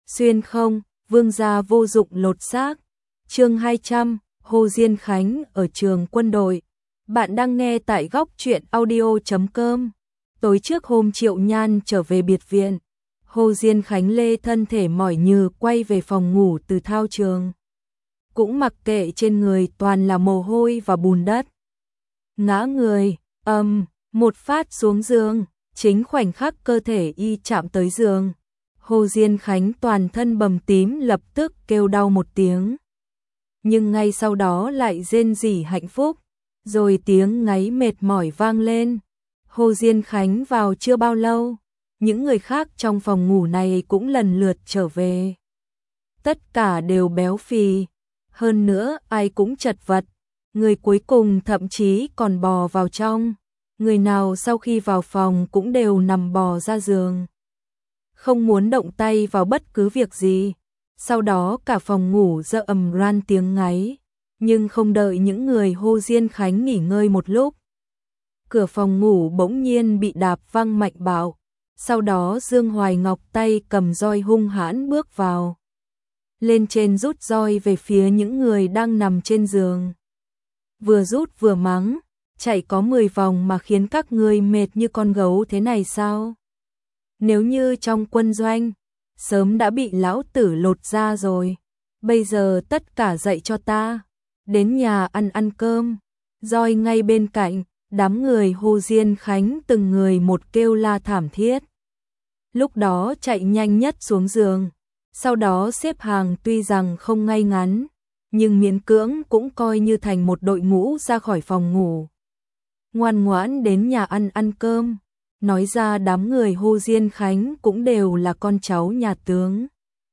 Xuyên không, vương gia vô dụng lột xác. Chương 200, Hồ Diên Khánh ở trường quân đội. Bạn đang nghe tại góc truyện audio.com. Tối trước hôm Triệu Nhan trở về biệt viện, Hồ Diên Khánh lê thân thể mỏi nhừ quay về phòng ngủ từ thao trường. Cũng mặc kệ trên người toàn là mồ hôi và bùn đất. Ngã người, một phát xuống giường, chính khoảnh khắc cơ thể y chạm tới giường. Hồ Diên Khánh toàn thân bầm tím lập tức kêu đau một tiếng. Nhưng ngay sau đó lại rên rỉ hạnh phúc, rồi tiếng ngáy mệt mỏi vang lên. Hồ Diên Khánh vào chưa bao lâu, những người khác trong phòng ngủ này cũng lần lượt trở về. Tất cả đều béo phì, hơn nữa ai cũng chật vật, người cuối cùng thậm chí còn bò vào trong. Người nào sau khi vào phòng cũng đều nằm bò ra giường, không muốn động tay vào bất cứ việc gì. Sau đó cả phòng ngủ rợ ầm ran tiếng ngáy, nhưng không đợi những người Hồ Diên Khánh nghỉ ngơi một lúc, cửa phòng ngủ bỗng nhiên bị đạp vang mạnh bạo. Sau đó Dương Hoài Ngọc tay cầm roi hung hãn bước vào, lên trên rút roi về phía những người đang nằm trên giường. Vừa rút vừa mắng, chạy có 10 vòng mà khiến các ngươi mệt như con gấu thế này sao? Nếu như trong quân doanh, sớm đã bị lão tử lột ra rồi. Bây giờ tất cả dậy cho ta, đến nhà ăn cơm. Roi ngay bên cạnh, đám người Hồ Diên Khánh từng người một kêu la thảm thiết. Lúc đó chạy nhanh nhất xuống giường, sau đó xếp hàng tuy rằng không ngay ngắn, nhưng miễn cưỡng cũng coi như thành một đội ngũ ra khỏi phòng ngủ. Ngoan ngoãn đến nhà ăn cơm. Nói ra đám người Hồ Diên Khánh cũng đều là con cháu nhà tướng.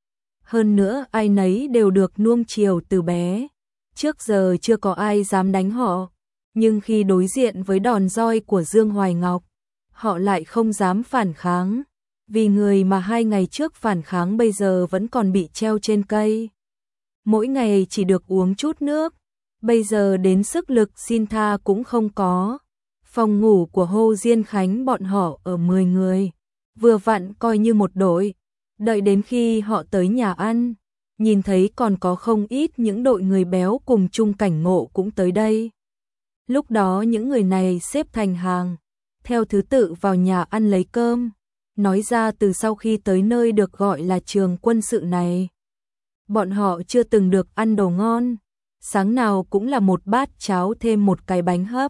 Hơn nữa ai nấy đều được nuông chiều từ bé. Trước giờ chưa có ai dám đánh họ, nhưng khi đối diện với đòn roi của Dương Hoài Ngọc, họ lại không dám phản kháng. Vì người mà 2 ngày trước phản kháng bây giờ vẫn còn bị treo trên cây. Mỗi ngày chỉ được uống chút nước, bây giờ đến sức lực xin tha cũng không có. Phòng ngủ của Hồ Diên Khánh bọn họ ở 10 người, vừa vặn coi như một đội. Đợi đến khi họ tới nhà ăn, nhìn thấy còn có không ít những đội người béo cùng chung cảnh ngộ cũng tới đây. Lúc đó những người này xếp thành hàng, theo thứ tự vào nhà ăn lấy cơm. Nói ra từ sau khi tới nơi được gọi là trường quân sự này, bọn họ chưa từng được ăn đồ ngon. Sáng nào cũng là một bát cháo thêm một cái bánh hấp,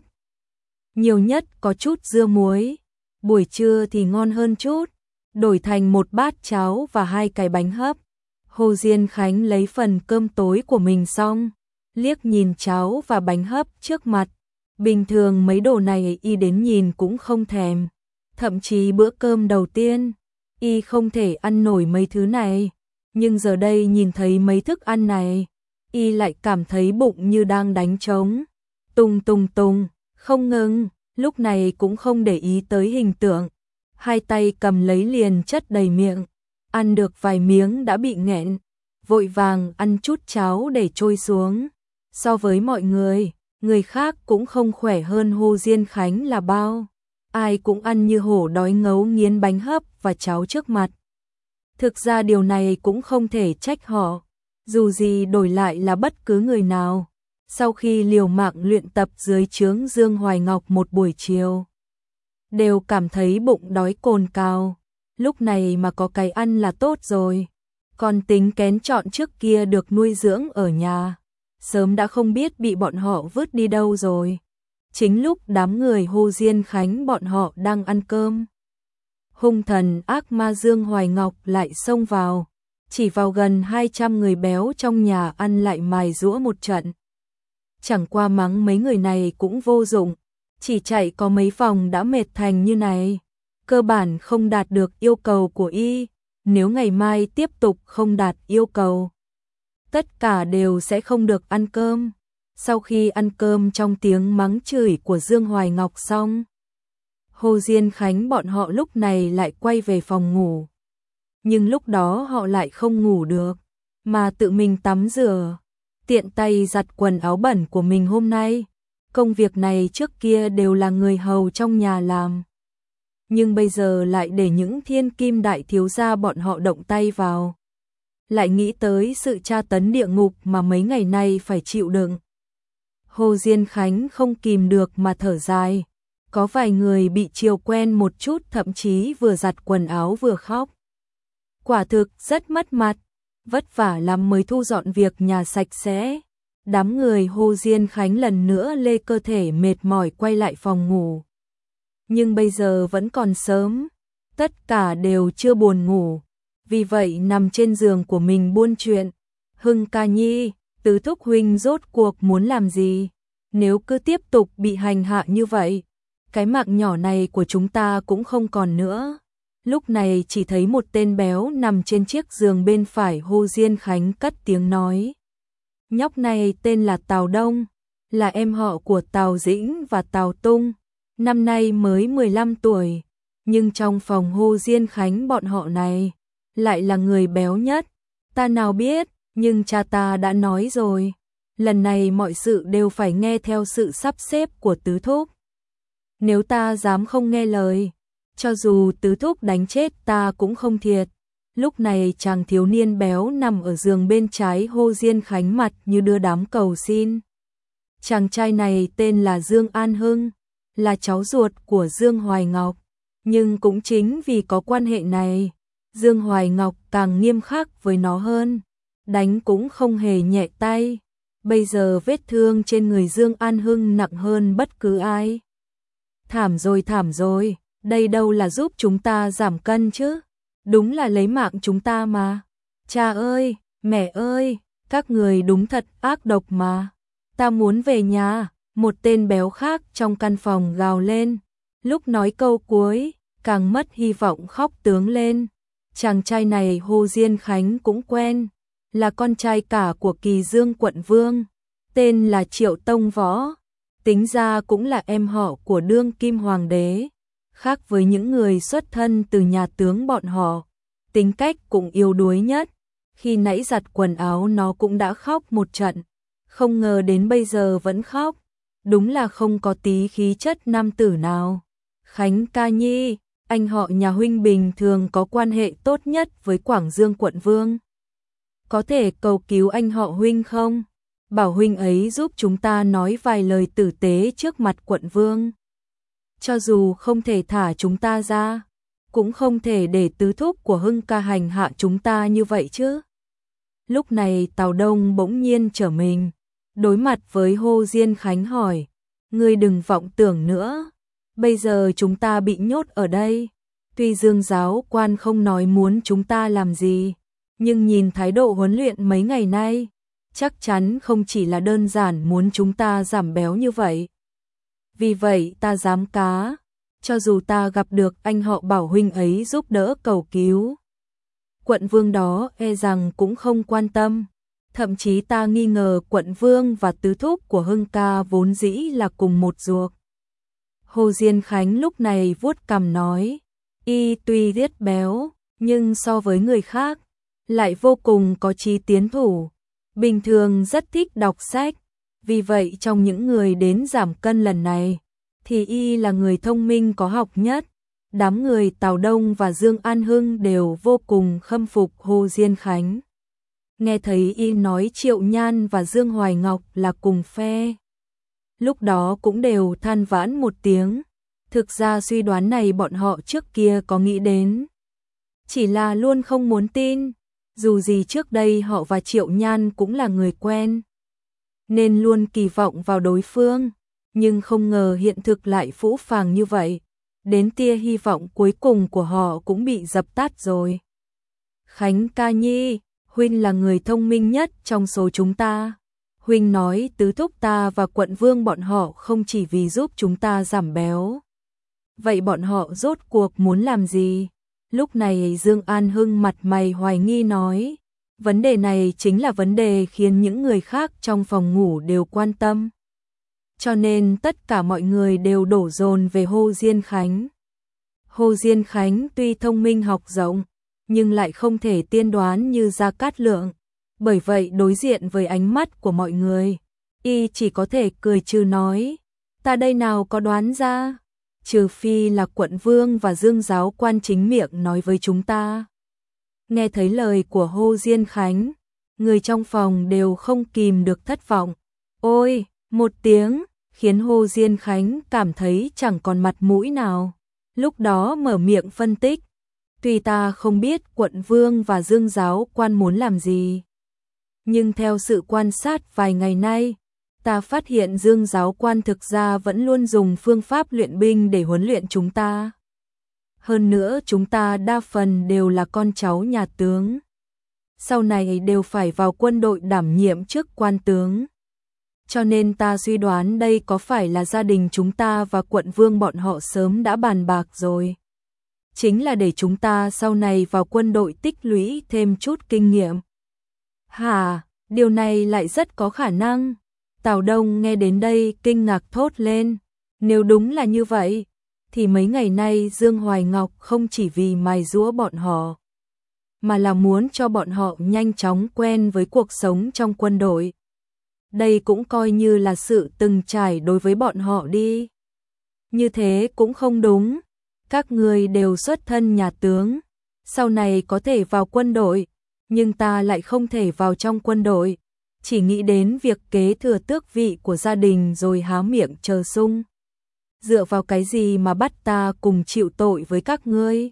nhiều nhất có chút dưa muối. Buổi trưa thì ngon hơn chút, đổi thành một bát cháo và 2 cái bánh hấp. Hồ Diên Khánh lấy phần cơm tối của mình xong, liếc nhìn cháo và bánh hấp trước mặt. Bình thường mấy đồ này y đến nhìn cũng không thèm, thậm chí bữa cơm đầu tiên y không thể ăn nổi mấy thứ này, nhưng giờ đây nhìn thấy mấy thức ăn này, y lại cảm thấy bụng như đang đánh trống, tung tung tung, không ngừng. Lúc này cũng không để ý tới hình tượng, 2 tay cầm lấy liền chất đầy miệng, ăn được vài miếng đã bị nghẹn, vội vàng ăn chút cháo để trôi xuống. So với mọi người, người khác cũng không khỏe hơn Hồ Diên Khánh là bao, ai cũng ăn như hổ đói ngấu nghiến bánh hấp và cháo trước mặt. Thực ra điều này cũng không thể trách họ, dù gì đổi lại là bất cứ người nào. Sau khi liều mạng luyện tập dưới trướng Dương Hoài Ngọc một buổi chiều, đều cảm thấy bụng đói cồn cào. Lúc này mà có cái ăn là tốt rồi. Còn tính kén chọn trước kia được nuôi dưỡng ở nhà, sớm đã không biết bị bọn họ vứt đi đâu rồi. Chính lúc đám người Hồ Diên Khánh bọn họ đang ăn cơm, hung thần ác ma Dương Hoài Ngọc lại xông vào, chỉ vào gần 200 người béo trong nhà ăn lại mài giũa một trận. Chẳng qua mắng mấy người này cũng vô dụng, chỉ chạy có mấy vòng đã mệt thành như này, cơ bản không đạt được yêu cầu của y. Nếu ngày mai tiếp tục không đạt yêu cầu, tất cả đều sẽ không được ăn cơm. Sau khi ăn cơm trong tiếng mắng chửi của Dương Hoài Ngọc xong, Hồ Diên Khánh bọn họ lúc này lại quay về phòng ngủ. Nhưng lúc đó họ lại không ngủ được, mà tự mình tắm rửa, tiện tay giặt quần áo bẩn của mình hôm nay. Công việc này trước kia đều là người hầu trong nhà làm, nhưng bây giờ lại để những thiên kim đại thiếu gia bọn họ động tay vào. lại nghĩ tới sự tra tấn địa ngục mà mấy ngày nay phải chịu đựng. Hồ Diên Khánh không kìm được mà thở dài. Có vài người bị chiều quen một chút thậm chí vừa giặt quần áo vừa khóc. Quả thực rất mất mặt, vất vả lắm mới thu dọn việc nhà sạch sẽ. Đám người Hồ Diên Khánh lần nữa lê cơ thể mệt mỏi quay lại phòng ngủ. Nhưng bây giờ vẫn còn sớm, tất cả đều chưa buồn ngủ, vì vậy nằm trên giường của mình buôn chuyện. Hưng ca nhi, Tứ thúc huynh rốt cuộc muốn làm gì? Nếu cứ tiếp tục bị hành hạ như vậy, cái mạng nhỏ này của chúng ta cũng không còn nữa. Lúc này chỉ thấy một tên béo nằm trên chiếc giường bên phải Hồ Diên Khánh cất tiếng nói. Nhóc này tên là Tào Đông, là em họ của Tào Dĩnh và Tào Tung, năm nay mới 15 tuổi, nhưng trong phòng Hồ Diên Khánh bọn họ này, lại là người béo nhất. Ta nào biết, nhưng cha ta đã nói rồi, lần này mọi sự đều phải nghe theo sự sắp xếp của tứ thúc. Nếu ta dám không nghe lời, cho dù tứ thúc đánh chết ta cũng không thiệt. Lúc này chàng thiếu niên béo nằm ở giường bên trái Hồ Diên Khánh mặt như đưa đám cầu xin. Chàng trai này tên là Dương An Hưng, là cháu ruột của Dương Hoài Ngọc, nhưng cũng chính vì có quan hệ này, Dương Hoài Ngọc càng nghiêm khắc với nó hơn, đánh cũng không hề nhẹ tay. Bây giờ vết thương trên người Dương An Hưng nặng hơn bất cứ ai. Thảm rồi, đây đâu là giúp chúng ta giảm cân chứ, đúng là lấy mạng chúng ta mà. Cha ơi, mẹ ơi, các người đúng thật ác độc mà. Ta muốn về nhà, một tên béo khác trong căn phòng gào lên. Lúc nói câu cuối, càng mất hy vọng khóc tướng lên. Chàng trai này Hồ Diên Khánh cũng quen, là con trai cả của Kỳ Dương quận vương, tên là Triệu Tông Võ, tính ra cũng là em họ của đương kim hoàng đế. Khác với những người xuất thân từ nhà tướng bọn họ, tính cách cũng yếu đuối nhất. Khi nãy giặt quần áo nó cũng đã khóc một trận, không ngờ đến bây giờ vẫn khóc, đúng là không có tí khí chất nam tử nào. Khánh ca nhi, anh họ nhà huynh bình thường có quan hệ tốt nhất với Quảng Dương quận vương. Có thể cầu cứu anh họ huynh không? Bảo huynh ấy giúp chúng ta nói vài lời tử tế trước mặt quận vương. Cho dù không thể thả chúng ta ra, cũng không thể để tứ thúc của Hưng ca hành hạ chúng ta như vậy chứ. Lúc này Tào Đông bỗng nhiên trở mình, đối mặt với Hồ Diên Khánh hỏi, ngươi đừng vọng tưởng nữa, bây giờ chúng ta bị nhốt ở đây, tuy Dương giáo quan không nói muốn chúng ta làm gì, nhưng nhìn thái độ huấn luyện mấy ngày nay, chắc chắn không chỉ là đơn giản muốn chúng ta giảm béo như vậy. Vì vậy ta dám cá, cho dù ta gặp được anh họ bảo huynh ấy giúp đỡ cầu cứu, quận vương đó e rằng cũng không quan tâm. Thậm chí ta nghi ngờ quận vương và tứ thúc của Hưng ca vốn dĩ là cùng một ruột. Hồ Diên Khánh lúc này vuốt cằm nói, y tuy rất béo, nhưng so với người khác, lại vô cùng có chí tiến thủ, bình thường rất thích đọc sách. Vì vậy trong những người đến giảm cân lần này, thì y là người thông minh có học nhất. Đám người Tào Đông và Dương An Hưng đều vô cùng khâm phục Hồ Diên Khánh. Nghe thấy y nói Triệu Nhan và Dương Hoài Ngọc là cùng phe, lúc đó cũng đều than vãn một tiếng. Thực ra suy đoán này bọn họ trước kia có nghĩ đến, chỉ là luôn không muốn tin. Dù gì trước đây họ và Triệu Nhan cũng là người quen, nên luôn kỳ vọng vào đối phương, nhưng không ngờ hiện thực lại phũ phàng như vậy. Đến tia hy vọng cuối cùng của họ cũng bị dập tắt rồi. Khánh ca nhi, huynh là người thông minh nhất trong số chúng ta. Huynh nói tứ thúc ta và quận vương bọn họ không chỉ vì giúp chúng ta giảm béo. Vậy bọn họ rốt cuộc muốn làm gì? Lúc này Dương An Hưng mặt mày hoài nghi nói, vấn đề này chính là vấn đề khiến những người khác trong phòng ngủ đều quan tâm. Cho nên tất cả mọi người đều đổ dồn về Hồ Diên Khánh. Hồ Diên Khánh tuy thông minh học rộng, nhưng lại không thể tiên đoán như Gia Cát Lượng. Bởi vậy đối diện với ánh mắt của mọi người, y chỉ có thể cười trừ nói, ta đây nào có đoán ra, trừ phi là quận vương và Dương giáo quan chính miệng nói với chúng ta. Nghe thấy lời của Hồ Diên Khánh, người trong phòng đều không kìm được thất vọng. Ôi, một tiếng, khiến Hồ Diên Khánh cảm thấy chẳng còn mặt mũi nào. Lúc đó mở miệng phân tích. Tuy ta không biết quận vương và Dương giáo quan muốn làm gì, nhưng theo sự quan sát vài ngày nay, ta phát hiện Dương giáo quan thực ra vẫn luôn dùng phương pháp luyện binh để huấn luyện chúng ta. Hơn nữa chúng ta đa phần đều là con cháu nhà tướng. Sau này đều phải vào quân đội đảm nhiệm chức quan tướng. Cho nên ta suy đoán đây có phải là gia đình chúng ta và quận vương bọn họ sớm đã bàn bạc rồi. Chính là để chúng ta sau này vào quân đội tích lũy thêm chút kinh nghiệm. Hả, điều này lại rất có khả năng. Tào Đông nghe đến đây kinh ngạc thốt lên. Nếu đúng là như vậy, thì mấy ngày nay Dương Hoài Ngọc không chỉ vì mài giũa bọn họ, mà là muốn cho bọn họ nhanh chóng quen với cuộc sống trong quân đội. Đây cũng coi như là sự từng trải đối với bọn họ đi. Như thế cũng không đúng. Các người đều xuất thân nhà tướng, sau này có thể vào quân đội, nhưng ta lại không thể vào trong quân đội, chỉ nghĩ đến việc kế thừa tước vị của gia đình rồi há miệng chờ sung. Dựa vào cái gì mà bắt ta cùng chịu tội với các ngươi?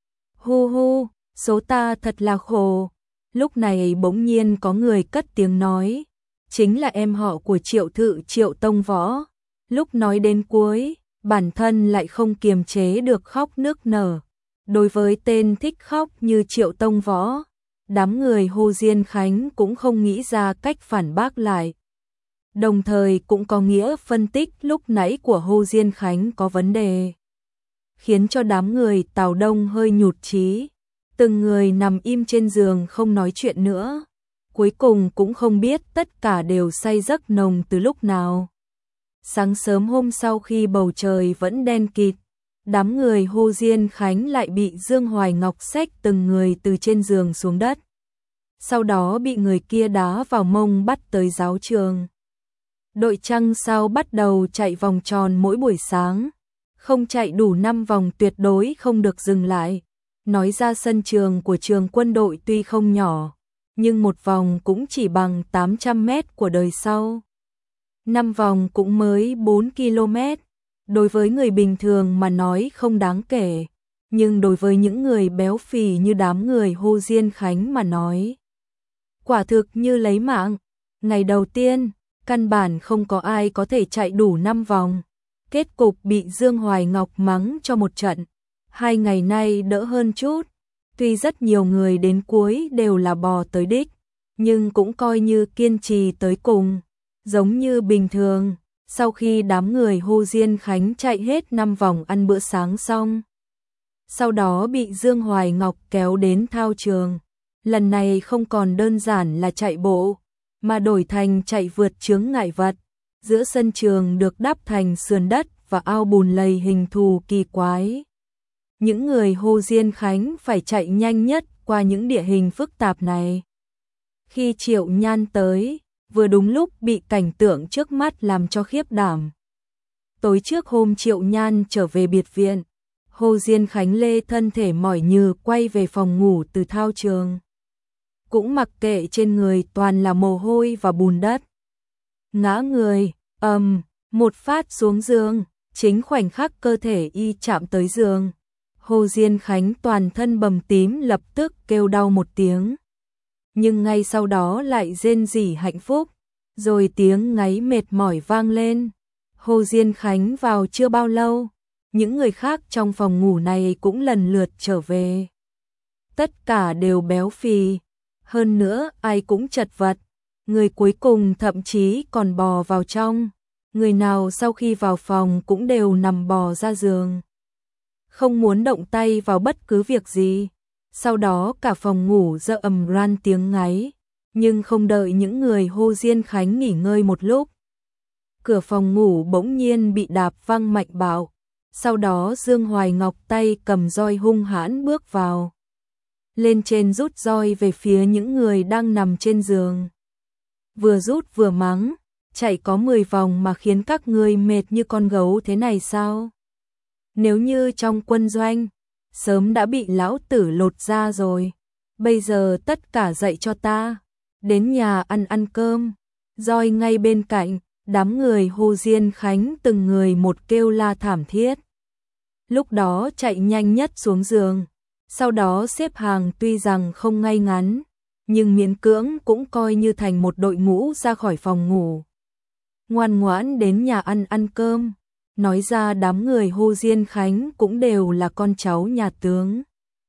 Hu hu, số ta thật là khổ. Lúc này bỗng nhiên có người cất tiếng nói, chính là em họ của Triệu Thự Triệu Tông Võ. Lúc nói đến cuối, bản thân lại không kiềm chế được khóc nức nở. Đối với tên thích khóc như Triệu Tông Võ, đám người Hồ Diên Khánh cũng không nghĩ ra cách phản bác lại. Đồng thời cũng có nghĩa phân tích lúc nãy của Hồ Diên Khánh có vấn đề, khiến cho đám người Tào Đông hơi nhụt chí. Từng người nằm im trên giường không nói chuyện nữa. Cuối cùng cũng không biết tất cả đều say giấc nồng từ lúc nào. Sáng sớm hôm sau khi bầu trời vẫn đen kịt, đám người Hồ Diên Khánh lại bị Dương Hoài Ngọc xách từng người từ trên giường xuống đất. Sau đó bị người kia đá vào mông bắt tới giáo trường. Đội trăng sao bắt đầu chạy vòng tròn mỗi buổi sáng. Không chạy đủ 5 vòng tuyệt đối không được dừng lại. Nói ra sân trường của trường quân đội tuy không nhỏ, nhưng một vòng cũng chỉ bằng 800 mét của đời sau. 5 vòng cũng mới 4 km. Đối với người bình thường mà nói không đáng kể, nhưng đối với những người béo phì như đám người Hồ Diên Khánh mà nói, quả thực như lấy mạng. Ngày đầu tiên, căn bản không có ai có thể chạy đủ 5 vòng. Kết cục bị Dương Hoài Ngọc mắng cho một trận. 2 ngày nay đỡ hơn chút. Tuy rất nhiều người đến cuối đều là bò tới đích, nhưng cũng coi như kiên trì tới cùng. Giống như bình thường, sau khi đám người Hồ Diên Khánh chạy hết 5 vòng ăn bữa sáng xong, sau đó bị Dương Hoài Ngọc kéo đến thao trường. Lần này không còn đơn giản là chạy bộ, mà đổi thành chạy vượt chướng ngại vật. Giữa sân trường được đắp thành sườn đất và ao bùn lầy hình thù kỳ quái. Những người Hồ Diên Khánh phải chạy nhanh nhất qua những địa hình phức tạp này. Khi Triệu Nhan tới, vừa đúng lúc bị cảnh tượng trước mắt làm cho khiếp đảm. Tối trước hôm Triệu Nhan trở về biệt viện, Hồ Diên Khánh lê thân thể mỏi nhừ quay về phòng ngủ từ thao trường. Cũng mặc kệ trên người toàn là mồ hôi và bùn đất. Ngã người, một phát xuống giường, chính khoảnh khắc cơ thể y chạm tới giường. Hồ Diên Khánh toàn thân bầm tím lập tức kêu đau một tiếng. Nhưng ngay sau đó lại rên rỉ hạnh phúc, rồi tiếng ngáy mệt mỏi vang lên. Hồ Diên Khánh vào chưa bao lâu, những người khác trong phòng ngủ này cũng lần lượt trở về. Tất cả đều béo phì, hơn nữa ai cũng chật vật, người cuối cùng thậm chí còn bò vào trong. Người nào sau khi vào phòng cũng đều nằm bò ra giường, không muốn động tay vào bất cứ việc gì. Sau đó cả phòng ngủ rợ ầm ran tiếng ngáy, nhưng không đợi những người Hồ Diên Khánh nghỉ ngơi một lúc, cửa phòng ngủ bỗng nhiên bị đạp văng mạnh bạo. Sau đó Dương Hoài Ngọc tay cầm roi hung hãn bước vào, lên trên rút roi về phía những người đang nằm trên giường. Vừa rút vừa mắng, chạy có 10 vòng mà khiến các ngươi mệt như con gấu thế này sao? Nếu như trong quân doanh, sớm đã bị lão tử lột ra rồi. bây giờ tất cả dậy cho ta, đến nhà ăn cơm. Roi ngay bên cạnh, đám người Hồ Diên Khánh từng người một kêu la thảm thiết. Lúc đó chạy nhanh nhất xuống giường, sau đó xếp hàng tuy rằng không ngay ngắn, nhưng miễn cưỡng cũng coi như thành một đội ngũ ra khỏi phòng ngủ. Ngoan ngoãn đến nhà ăn cơm, nói ra đám người Hồ Diên Khánh cũng đều là con cháu nhà tướng.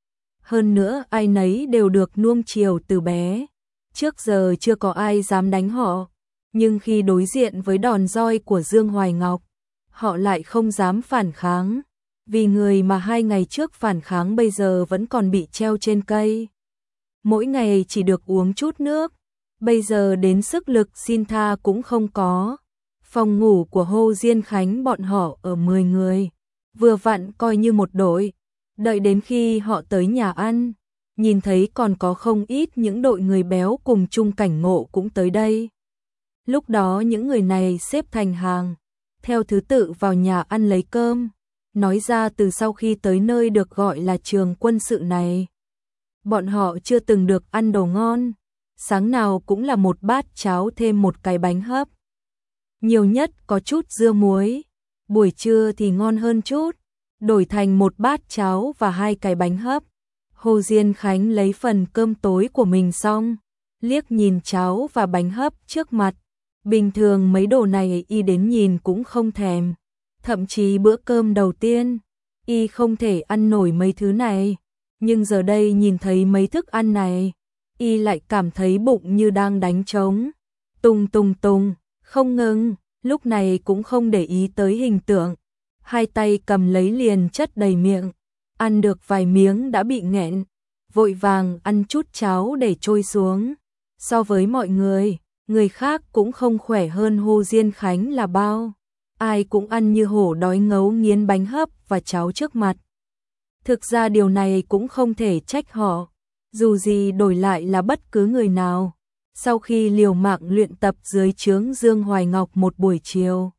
Hơn nữa ai nấy đều được nuông chiều từ bé, trước giờ chưa có ai dám đánh họ, nhưng khi đối diện với đòn roi của Dương Hoài Ngọc, họ lại không dám phản kháng, vì người mà 2 ngày trước phản kháng bây giờ vẫn còn bị treo trên cây. Mỗi ngày chỉ được uống chút nước, bây giờ đến sức lực xin tha cũng không có. Phòng ngủ của Hồ Diên Khánh bọn họ ở 10 người, vừa vặn coi như một đội. Đợi đến khi họ tới nhà ăn, nhìn thấy còn có không ít những đội người béo cùng chung cảnh ngộ cũng tới đây. Lúc đó những người này xếp thành hàng, theo thứ tự vào nhà ăn lấy cơm, nói ra từ sau khi tới nơi được gọi là trường quân sự này. Bọn họ chưa từng được ăn đồ ngon, sáng nào cũng là một bát cháo thêm một cái bánh hấp. Nhiều nhất có chút dưa muối, buổi trưa thì ngon hơn chút, đổi thành một bát cháo và 2 cái bánh hấp. Hồ Diên Khánh lấy phần cơm tối của mình xong, liếc nhìn cháo và bánh hấp trước mặt. Bình thường mấy đồ này y đến nhìn cũng không thèm, thậm chí bữa cơm đầu tiên, y không thể ăn nổi mấy thứ này. Nhưng giờ đây nhìn thấy mấy thức ăn này, y lại cảm thấy bụng như đang đánh trống. Tùng, không ngừng, lúc này cũng không để ý tới hình tượng. 2 tay cầm lấy liền chất đầy miệng, ăn được vài miếng đã bị nghẹn, vội vàng ăn chút cháo để trôi xuống. So với mọi người khác cũng không khỏe hơn Hồ Diên Khánh là bao. Ai cũng ăn như hổ đói ngấu nghiến bánh hấp và cháo trước mặt. Thực ra điều này cũng không thể trách họ, dù gì đổi lại là bất cứ người nào. Sau khi liều mạng luyện tập dưới trướng Dương Hoài Ngọc một buổi chiều,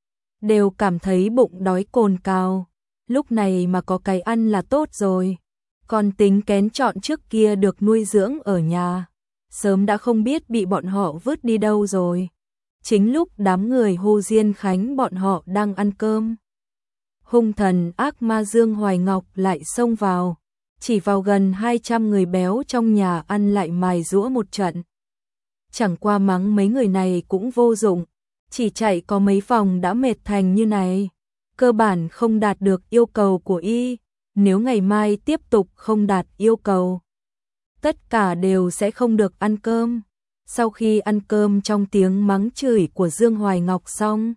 đều cảm thấy bụng đói cồn cào, lúc này mà có cái ăn là tốt rồi. Còn tính kén chọn trước kia được nuôi dưỡng ở nhà, sớm đã không biết bị bọn họ vứt đi đâu rồi. Chính lúc đám người Hồ Diên Khánh bọn họ đang ăn cơm, hung thần ác ma Dương Hoài Ngọc lại xông vào, chỉ vào gần 200 người béo trong nhà ăn lại mài giũa một trận. Chẳng qua mắng mấy người này cũng vô dụng, chỉ chạy có mấy vòng đã mệt thành như này, cơ bản không đạt được yêu cầu của y. Nếu ngày mai tiếp tục không đạt yêu cầu, tất cả đều sẽ không được ăn cơm. Sau khi ăn cơm trong tiếng mắng chửi của Dương Hoài Ngọc xong,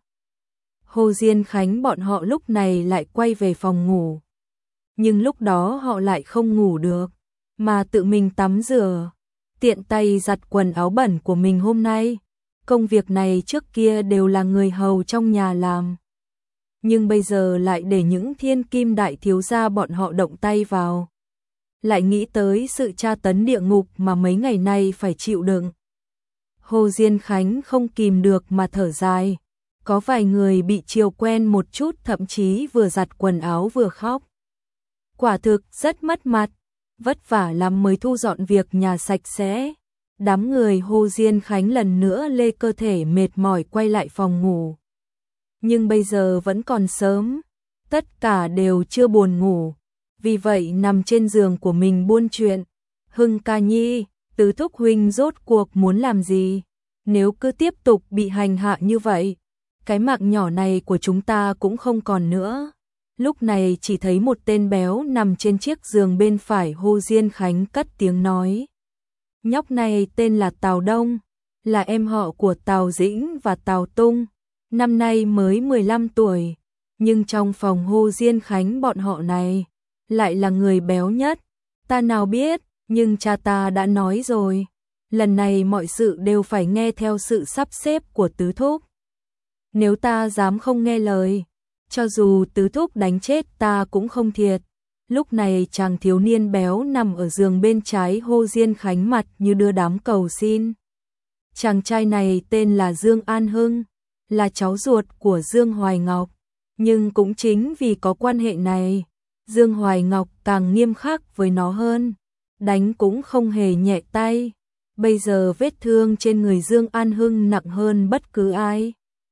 Hồ Diên Khánh bọn họ lúc này lại quay về phòng ngủ. Nhưng lúc đó họ lại không ngủ được, mà tự mình tắm rửa, tiện tay giặt quần áo bẩn của mình hôm nay. Công việc này trước kia đều là người hầu trong nhà làm, nhưng bây giờ lại để những thiên kim đại thiếu gia bọn họ động tay vào. Lại nghĩ tới sự tra tấn địa ngục mà mấy ngày nay phải chịu đựng. Hồ Diên Khánh không kìm được mà thở dài. Có vài người bị chiều quen một chút, thậm chí vừa giặt quần áo vừa khóc. Quả thực rất mất mặt, vất vả lắm mới thu dọn việc nhà sạch sẽ. Đám người Hồ Diên Khánh lần nữa lê cơ thể mệt mỏi quay lại phòng ngủ. Nhưng bây giờ vẫn còn sớm, tất cả đều chưa buồn ngủ, vì vậy nằm trên giường của mình buôn chuyện. Hưng ca nhi, Tứ thúc huynh rốt cuộc muốn làm gì? Nếu cứ tiếp tục bị hành hạ như vậy, cái mạng nhỏ này của chúng ta cũng không còn nữa. Lúc này chỉ thấy một tên béo nằm trên chiếc giường bên phải. Hồ Diên Khánh cất tiếng nói. Nhóc này tên là Tào Đông, là em họ của Tào Dĩnh và Tào Tung, năm nay mới 15 tuổi, nhưng trong phòng Hồ Diên Khánh bọn họ này, lại là người béo nhất. Ta nào biết, nhưng cha ta đã nói rồi, lần này mọi sự đều phải nghe theo sự sắp xếp của tứ thúc. Nếu ta dám không nghe lời, cho dù tứ thúc đánh chết ta cũng không thiệt. Lúc này chàng thiếu niên béo nằm ở giường bên trái Hồ Diên Khánh, mặt như đưa đám cầu xin. Chàng trai này tên là Dương An Hưng, là cháu ruột của Dương Hoài Ngọc, nhưng cũng chính vì có quan hệ này, Dương Hoài Ngọc càng nghiêm khắc với nó hơn. đánh cũng không hề nhẹ tay. Bây giờ vết thương trên người Dương An Hưng nặng hơn bất cứ ai.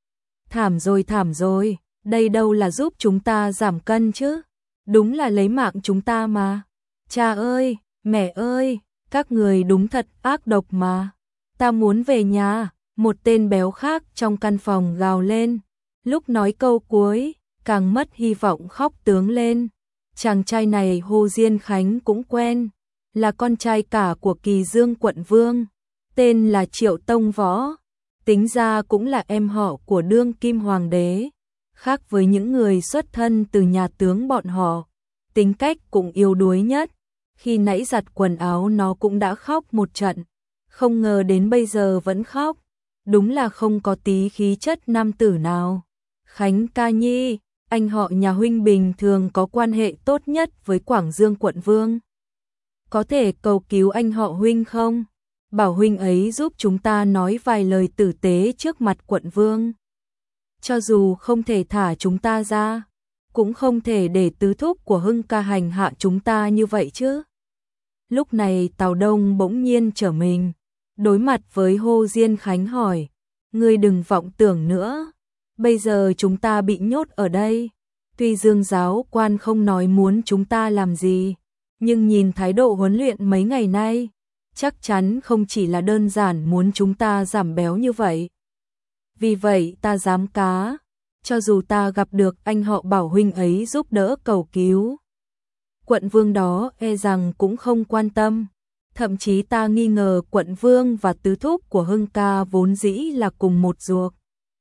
Thảm rồi, đây đâu là giúp chúng ta giảm cân chứ, đúng là lấy mạng chúng ta mà. Cha ơi, mẹ ơi, các người đúng thật ác độc mà. Ta muốn về nhà, một tên béo khác trong căn phòng gào lên. Lúc nói câu cuối, càng mất hy vọng khóc tướng lên. Chàng trai này Hồ Diên Khánh cũng quen, là con trai cả của Kỳ Dương quận vương, tên là Triệu Tông Võ, tính ra cũng là em họ của đương kim hoàng đế. Khác với những người xuất thân từ nhà tướng bọn họ, tính cách cũng yếu đuối nhất. Khi nãy giặt quần áo nó cũng đã khóc một trận, không ngờ đến bây giờ vẫn khóc, đúng là không có tí khí chất nam tử nào. Khánh ca nhi, anh họ nhà huynh bình thường có quan hệ tốt nhất với Quảng Dương quận vương. Có thể cầu cứu anh họ huynh không? Bảo huynh ấy giúp chúng ta nói vài lời tử tế trước mặt quận vương. Cho dù không thể thả chúng ta ra, cũng không thể để tứ thúc của Hưng ca hành hạ chúng ta như vậy chứ. Lúc này Tào Đông bỗng nhiên trở mình, đối mặt với Hồ Diên Khánh hỏi, ngươi đừng vọng tưởng nữa, bây giờ chúng ta bị nhốt ở đây. Tuy Dương giáo quan không nói muốn chúng ta làm gì, nhưng nhìn thái độ huấn luyện mấy ngày nay, chắc chắn không chỉ là đơn giản muốn chúng ta giảm béo như vậy. Vì vậy ta dám cá, cho dù ta gặp được anh họ Bảo huynh ấy giúp đỡ cầu cứu, quận vương đó e rằng cũng không quan tâm. Thậm chí ta nghi ngờ quận vương và tứ thúc của Hưng ca vốn dĩ là cùng một ruột.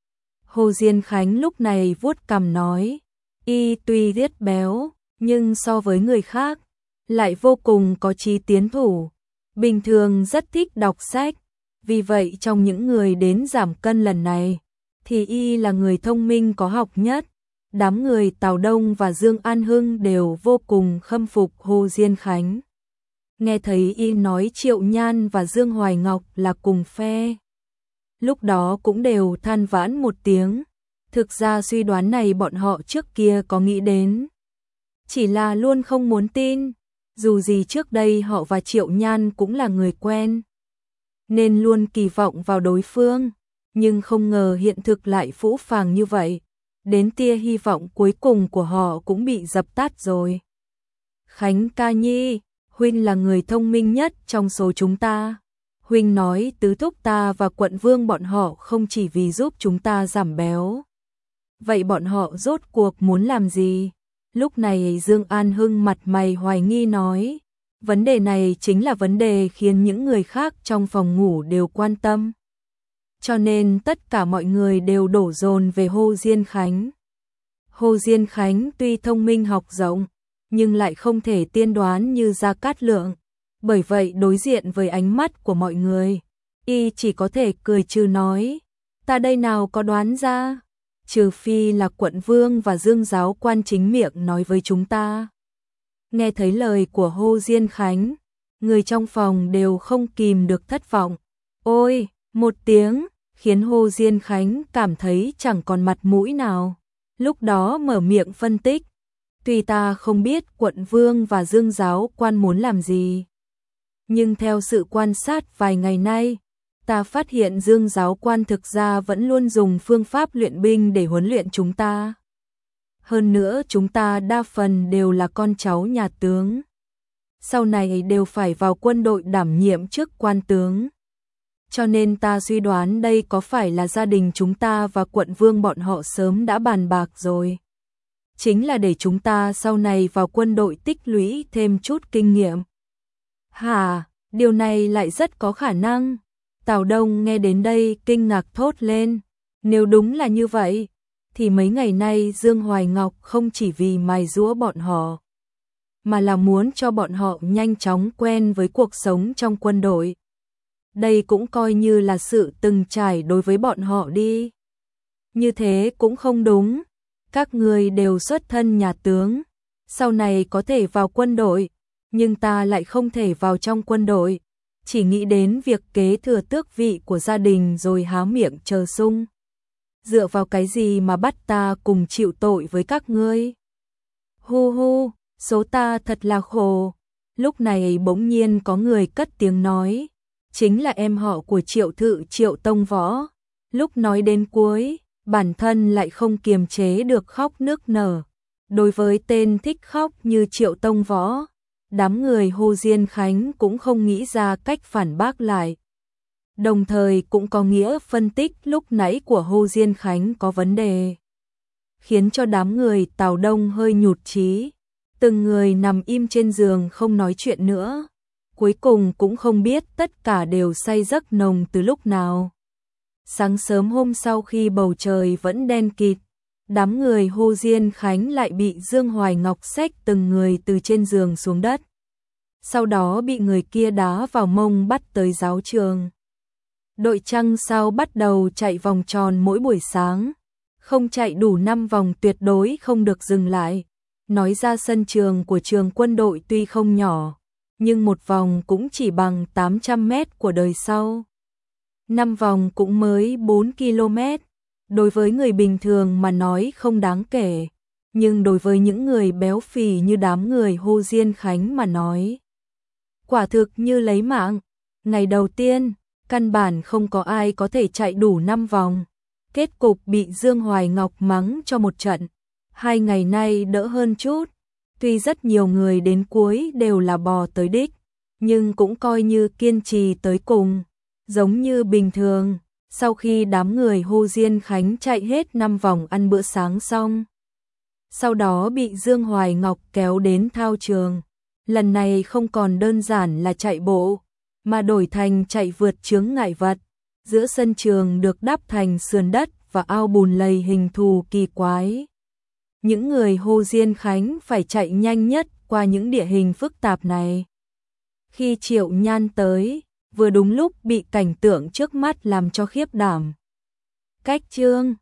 Hồ Diên Khánh lúc này vuốt cằm nói, y tuy rất béo, nhưng so với người khác, lại vô cùng có chí tiến thủ. Bình thường rất thích đọc sách, vì vậy trong những người đến giảm cân lần này, thì y là người thông minh có học nhất. Đám người Tào Đông và Dương An Hưng đều vô cùng khâm phục Hồ Diên Khánh. Nghe thấy y nói Triệu Nhan và Dương Hoài Ngọc là cùng phe, lúc đó cũng đều than vãn một tiếng. Thực ra suy đoán này bọn họ trước kia có nghĩ đến, chỉ là luôn không muốn tin. Dù gì trước đây họ và Triệu Nhan cũng là người quen, nên luôn kỳ vọng vào đối phương, nhưng không ngờ hiện thực lại phũ phàng như vậy. Đến tia hy vọng cuối cùng của họ cũng bị dập tắt rồi. Khánh ca nhi, huynh là người thông minh nhất trong số chúng ta. Huynh nói tứ thúc ta và quận vương bọn họ không chỉ vì giúp chúng ta giảm béo. Vậy bọn họ rốt cuộc muốn làm gì? Lúc này Dương An Hưng mặt mày hoài nghi nói, vấn đề này chính là vấn đề khiến những người khác trong phòng ngủ đều quan tâm. Cho nên tất cả mọi người đều đổ dồn về Hồ Diên Khánh. Hồ Diên Khánh tuy thông minh học rộng, nhưng lại không thể tiên đoán như Gia Cát Lượng. Bởi vậy đối diện với ánh mắt của mọi người, y chỉ có thể cười trừ nói, ta đây nào có đoán ra, trừ phi là quận vương và Dương giáo quan chính miệng nói với chúng ta. Nghe thấy lời của Hồ Diên Khánh, người trong phòng đều không kìm được thất vọng. Ôi, một tiếng, khiến Hồ Diên Khánh cảm thấy chẳng còn mặt mũi nào. Lúc đó mở miệng phân tích, tuy ta không biết quận vương và Dương giáo quan muốn làm gì, nhưng theo sự quan sát vài ngày nay, ta phát hiện Dương giáo quan thực ra vẫn luôn dùng phương pháp luyện binh để huấn luyện chúng ta. Hơn nữa chúng ta đa phần đều là con cháu nhà tướng, sau này đều phải vào quân đội đảm nhiệm chức quan tướng. Cho nên ta suy đoán đây có phải là gia đình chúng ta và quận vương bọn họ sớm đã bàn bạc rồi. Chính là để chúng ta sau này vào quân đội tích lũy thêm chút kinh nghiệm. Hả, điều này lại rất có khả năng. Tào Đông nghe đến đây kinh ngạc thốt lên. Nếu đúng là như vậy, thì mấy ngày nay Dương Hoài Ngọc không chỉ vì mài giũa bọn họ, mà là muốn cho bọn họ nhanh chóng quen với cuộc sống trong quân đội. Đây cũng coi như là sự từng trải đối với bọn họ đi. Như thế cũng không đúng. Các người đều xuất thân nhà tướng, sau này có thể vào quân đội, nhưng ta lại không thể vào trong quân đội, chỉ nghĩ đến việc kế thừa tước vị của gia đình rồi há miệng chờ sung. Dựa vào cái gì mà bắt ta cùng chịu tội với các ngươi? Hu hu, số ta thật là khổ. Lúc này bỗng nhiên có người cất tiếng nói, chính là em họ của Triệu Thự Triệu Tông Võ. Lúc nói đến cuối, bản thân lại không kiềm chế được khóc nức nở. Đối với tên thích khóc như Triệu Tông Võ, đám người Hồ Diên Khánh cũng không nghĩ ra cách phản bác lại. Đồng thời cũng có nghĩa phân tích lúc nãy của Hồ Diên Khánh có vấn đề, khiến cho đám người Tào Đông hơi nhụt chí. Từng người nằm im trên giường không nói chuyện nữa. Cuối cùng cũng không biết tất cả đều say giấc nồng từ lúc nào. Sáng sớm hôm sau khi bầu trời vẫn đen kịt, đám người Hồ Diên Khánh lại bị Dương Hoài Ngọc xách từng người từ trên giường xuống đất. Sau đó bị người kia đá vào mông bắt tới giáo trường. Đội trăng sao bắt đầu chạy vòng tròn mỗi buổi sáng. Không chạy đủ 5 vòng tuyệt đối không được dừng lại. Nói ra sân trường của trường quân đội tuy không nhỏ, nhưng một vòng cũng chỉ bằng 800 mét của đời sau. 5 vòng cũng mới 4 km. Đối với người bình thường mà nói không đáng kể, nhưng đối với những người béo phì như đám người Hồ Diên Khánh mà nói, quả thực như lấy mạng. Ngày đầu tiên, căn bản không có ai có thể chạy đủ 5 vòng. Kết cục bị Dương Hoài Ngọc mắng cho một trận. 2 ngày nay đỡ hơn chút. Tuy rất nhiều người đến cuối đều là bò tới đích, nhưng cũng coi như kiên trì tới cùng. Giống như bình thường, sau khi đám người Hồ Diên Khánh chạy hết 5 vòng ăn bữa sáng xong, sau đó bị Dương Hoài Ngọc kéo đến thao trường. Lần này không còn đơn giản là chạy bộ, mà đổi thành chạy vượt chướng ngại vật. Giữa sân trường được đắp thành sườn đất và ao bùn lầy hình thù kỳ quái. Những người Hồ Diên Khánh phải chạy nhanh nhất qua những địa hình phức tạp này. Khi Triệu Nhan tới, vừa đúng lúc bị cảnh tượng trước mắt làm cho khiếp đảm. Cách chương